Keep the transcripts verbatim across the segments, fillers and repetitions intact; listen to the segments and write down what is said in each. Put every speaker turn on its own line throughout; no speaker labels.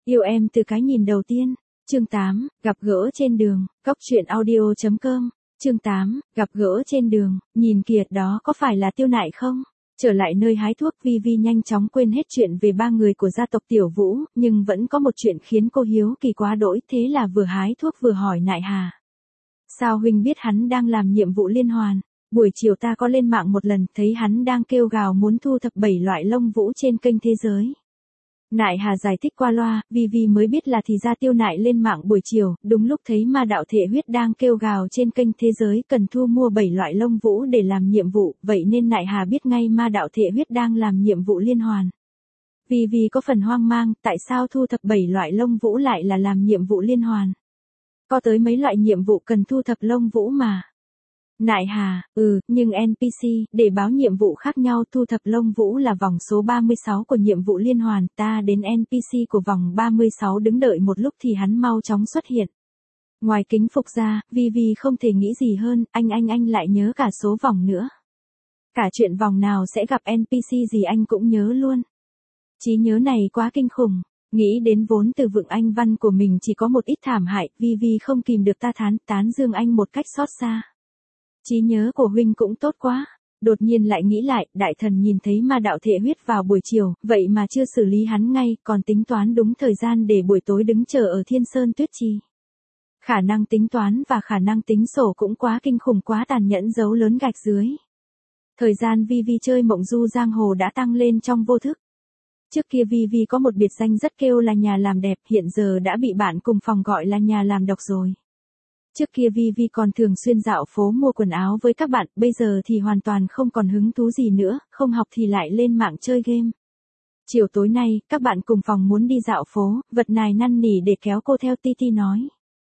Yêu em từ cái nhìn đầu tiên. Chương tám, gặp gỡ trên đường, cóc truyện audio chấm com. Chương tám, gặp gỡ trên đường, nhìn kìa đó có phải là Tiêu Nại không? Trở lại nơi hái thuốc, Vi Vi nhanh chóng quên hết chuyện về ba người của gia tộc Tiểu Vũ, nhưng vẫn có một chuyện khiến cô hiếu kỳ quá đỗi, thế là vừa hái thuốc vừa hỏi Nại Hà. Sao huynh biết hắn đang làm nhiệm vụ liên hoàn? Buổi chiều ta có lên mạng một lần, thấy hắn đang kêu gào muốn thu thập bảy loại lông vũ trên kênh thế giới. Nại Hà giải thích qua loa, Vi Vi mới biết là thì ra Tiêu Nại lên mạng buổi chiều, đúng lúc thấy ma đạo thể huyết đang kêu gào trên kênh thế giới cần thu mua bảy loại lông vũ để làm nhiệm vụ, vậy nên Nại Hà biết ngay ma đạo thể huyết đang làm nhiệm vụ liên hoàn. Vi Vi có phần hoang mang, tại sao thu thập bảy loại lông vũ lại là làm nhiệm vụ liên hoàn? Có tới mấy loại nhiệm vụ cần thu thập lông vũ mà. Nại Hà, ừ, nhưng en pê xê, để báo nhiệm vụ khác nhau, thu thập lông vũ là vòng số ba mươi sáu của nhiệm vụ liên hoàn, ta đến en pê xê của vòng ba mươi sáu đứng đợi một lúc thì hắn mau chóng xuất hiện. Ngoài kính phục ra, Vi Vi không thể nghĩ gì hơn, anh anh anh lại nhớ cả số vòng nữa. Cả chuyện vòng nào sẽ gặp en pê xê gì anh cũng nhớ luôn. Trí nhớ này quá kinh khủng. Nghĩ đến vốn từ vựng Anh văn của mình chỉ có một ít thảm hại, Vi Vi không kìm được ta thán, tán dương anh một cách xót xa. Trí nhớ của huynh cũng tốt quá. Đột nhiên lại nghĩ lại, đại thần nhìn thấy ma đạo thể huyết vào buổi chiều, vậy mà chưa xử lý hắn ngay, còn tính toán đúng thời gian để buổi tối đứng chờ ở Thiên Sơn Tuyết Trì. Khả năng tính toán và khả năng tính sổ cũng quá kinh khủng, quá tàn nhẫn, dấu lớn gạch dưới. Thời gian Vi Vi chơi mộng du giang hồ đã tăng lên trong vô thức. Trước kia Vi Vi có một biệt danh rất kêu là nhà làm đẹp, hiện giờ đã bị bạn cùng phòng gọi là nhà làm độc rồi. Trước kia Vi Vi còn thường xuyên dạo phố mua quần áo với các bạn, bây giờ thì hoàn toàn không còn hứng thú gì nữa, không học thì lại lên mạng chơi game. Chiều tối nay, các bạn cùng phòng muốn đi dạo phố, vật nài năn nỉ để kéo cô theo, Titi nói.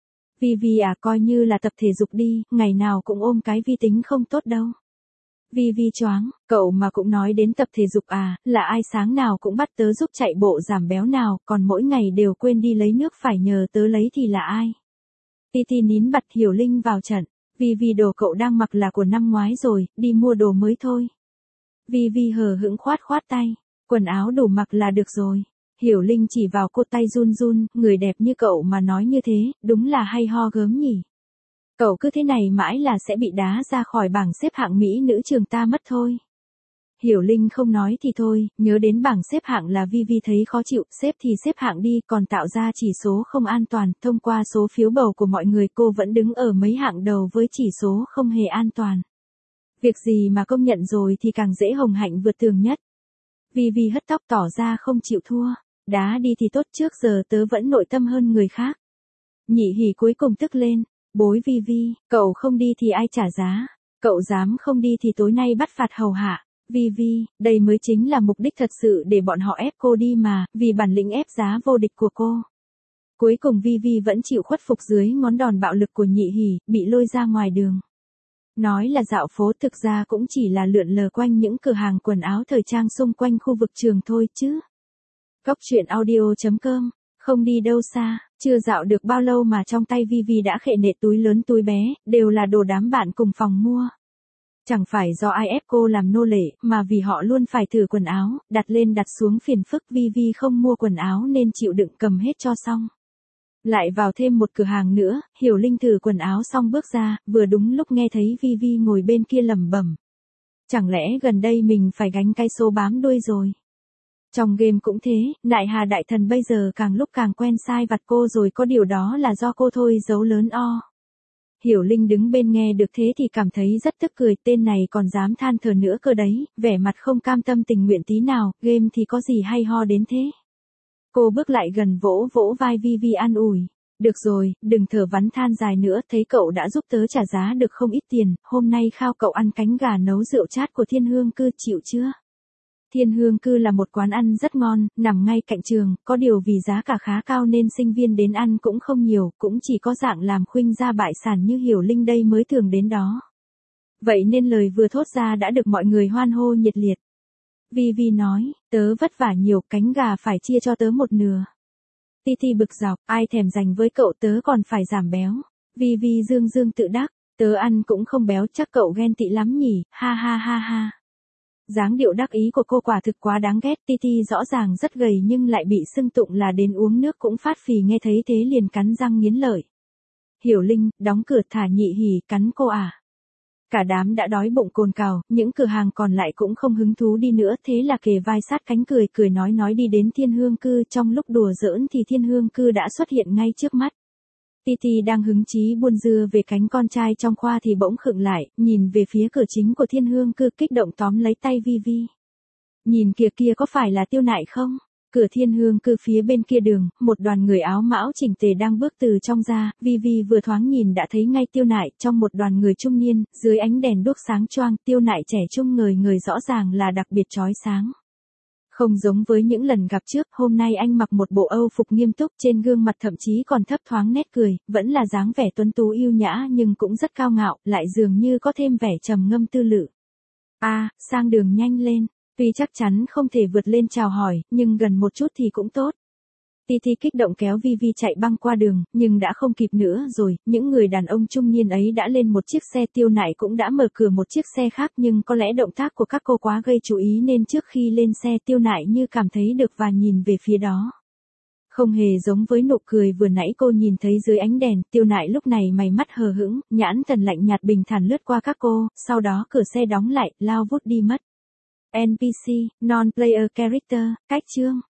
Vi Vi à, coi như là tập thể dục đi, ngày nào cũng ôm cái vi tính không tốt đâu. Vi Vi choáng, cậu mà cũng nói đến tập thể dục à, là ai sáng nào cũng bắt tớ giúp chạy bộ giảm béo nào, còn mỗi ngày đều quên đi lấy nước phải nhờ tớ lấy thì là ai? Titi nín bặt. Hiểu Linh vào trận. Vi Vi, đồ cậu đang mặc là của năm ngoái rồi, đi mua đồ mới thôi. Vi Vi hờ hững khoát khoát tay. Quần áo đủ mặc là được rồi. Hiểu Linh chỉ vào cô, tay run run, người đẹp như cậu mà nói như thế, đúng là hay ho gớm nhỉ. Cậu cứ thế này mãi là sẽ bị đá ra khỏi bảng xếp hạng mỹ nữ trường ta mất thôi. Hiểu Linh không nói thì thôi, nhớ đến bảng xếp hạng là Vi Vi thấy khó chịu, xếp thì xếp hạng đi, còn tạo ra chỉ số không an toàn, thông qua số phiếu bầu của mọi người cô vẫn đứng ở mấy hạng đầu với chỉ số không hề an toàn. Việc gì mà công nhận rồi thì càng dễ hồng hạnh vượt tường nhất. Vi Vi hất tóc tỏ ra không chịu thua, đá đi thì tốt, trước giờ tớ vẫn nội tâm hơn người khác. Nhị Hỉ cuối cùng tức lên. Bối Vi Vi, cậu không đi thì ai trả giá? Cậu dám không đi thì tối nay bắt phạt hầu hạ. Vi Vi, đây mới chính là mục đích thật sự để bọn họ ép cô đi mà, vì bản lĩnh ép giá vô địch của cô. Cuối cùng Vi Vi vẫn chịu khuất phục dưới ngón đòn bạo lực của Nhị Hỉ, bị lôi ra ngoài đường. Nói là dạo phố, thực ra cũng chỉ là lượn lờ quanh những cửa hàng quần áo thời trang xung quanh khu vực trường thôi chứ. Cóc truyện audio chấm com. Không đi đâu xa, chưa dạo được bao lâu mà trong tay Vi Vi đã khệ nệ túi lớn túi bé, đều là đồ đám bạn cùng phòng mua. Chẳng phải do ai ép cô làm nô lệ, mà vì họ luôn phải thử quần áo, đặt lên đặt xuống phiền phức. Vi Vi không mua quần áo nên chịu đựng cầm hết cho xong. Lại vào thêm một cửa hàng nữa, Hiểu Linh thử quần áo xong bước ra, vừa đúng lúc nghe thấy Vi Vi ngồi bên kia lẩm bẩm. Chẳng lẽ gần đây mình phải gánh cái số bám đuôi rồi? Trong game cũng thế, Nại Hà đại thần bây giờ càng lúc càng quen sai vặt cô rồi, có điều đó là do cô thôi, dấu lớn O. Hiểu Linh đứng bên nghe được thế thì cảm thấy rất tức cười, tên này còn dám than thở nữa cơ đấy, vẻ mặt không cam tâm tình nguyện tí nào, game thì có gì hay ho đến thế. Cô bước lại gần vỗ vỗ vai Vi Vi an ủi. Được rồi, đừng thở vắn than dài nữa, thấy cậu đã giúp tớ trả giá được không ít tiền, hôm nay khao cậu ăn cánh gà nấu rượu chát của Thiên Hương Cư, chịu chưa? Thiên Hương Cư là một quán ăn rất ngon, nằm ngay cạnh trường, có điều vì giá cả khá cao nên sinh viên đến ăn cũng không nhiều, cũng chỉ có dạng làm khuynh gia bại sản như Hiểu Linh đây mới thường đến đó. Vậy nên lời vừa thốt ra đã được mọi người hoan hô nhiệt liệt. Vi Vi nói, tớ vất vả nhiều, cánh gà phải chia cho tớ một nửa. Titi bực dọc, ai thèm dành với cậu, tớ còn phải giảm béo. Vi Vi dương dương tự đắc, tớ ăn cũng không béo, chắc cậu ghen tị lắm nhỉ, ha ha ha ha. Dáng điệu đắc ý của cô quả thực quá đáng ghét, Titi rõ ràng rất gầy nhưng lại bị xưng tụng là đến uống nước cũng phát phì, nghe thấy thế liền cắn răng nghiến lợi. Hiểu Linh, đóng cửa, thả Nhị Hỉ cắn cô à. Cả đám đã đói bụng cồn cào, những cửa hàng còn lại cũng không hứng thú đi nữa, thế là kề vai sát cánh cười cười nói nói đi đến Thiên Hương Cư. Trong lúc đùa giỡn thì Thiên Hương Cư đã xuất hiện ngay trước mắt. Titi đang hứng chí buôn dưa về cánh con trai trong khoa thì bỗng khựng lại, nhìn về phía cửa chính của Thiên Hương Cư kích động tóm lấy tay Vi Vi. Nhìn kìa kia có phải là Tiêu Nại không? Cửa Thiên Hương Cư phía bên kia đường, một đoàn người áo mão chỉnh tề đang bước từ trong ra, Vi Vi vừa thoáng nhìn đã thấy ngay Tiêu Nại trong một đoàn người trung niên, dưới ánh đèn đuốc sáng choang, Tiêu Nại trẻ trung ngời ngời rõ ràng là đặc biệt chói sáng. Không giống với những lần gặp trước, hôm nay anh mặc một bộ Âu phục nghiêm túc, trên gương mặt thậm chí còn thấp thoáng nét cười, vẫn là dáng vẻ tuấn tú yêu nhã nhưng cũng rất cao ngạo, lại dường như có thêm vẻ trầm ngâm tư lự. A, à, sang đường nhanh lên. Tuy chắc chắn không thể vượt lên chào hỏi, nhưng gần một chút thì cũng tốt. Titi kích động kéo Vi Vi chạy băng qua đường, nhưng đã không kịp nữa rồi, những người đàn ông trung niên ấy đã lên một chiếc xe, Tiêu Nại cũng đã mở cửa một chiếc xe khác, nhưng có lẽ động tác của các cô quá gây chú ý nên trước khi lên xe Tiêu Nại như cảm thấy được và nhìn về phía đó. Không hề giống với nụ cười vừa nãy cô nhìn thấy dưới ánh đèn, Tiêu Nại lúc này mày mắt hờ hững, nhãn thần lạnh nhạt bình thản lướt qua các cô, sau đó cửa xe đóng lại, lao vút đi mất. en pê xê, Non-Player Character, cách chương.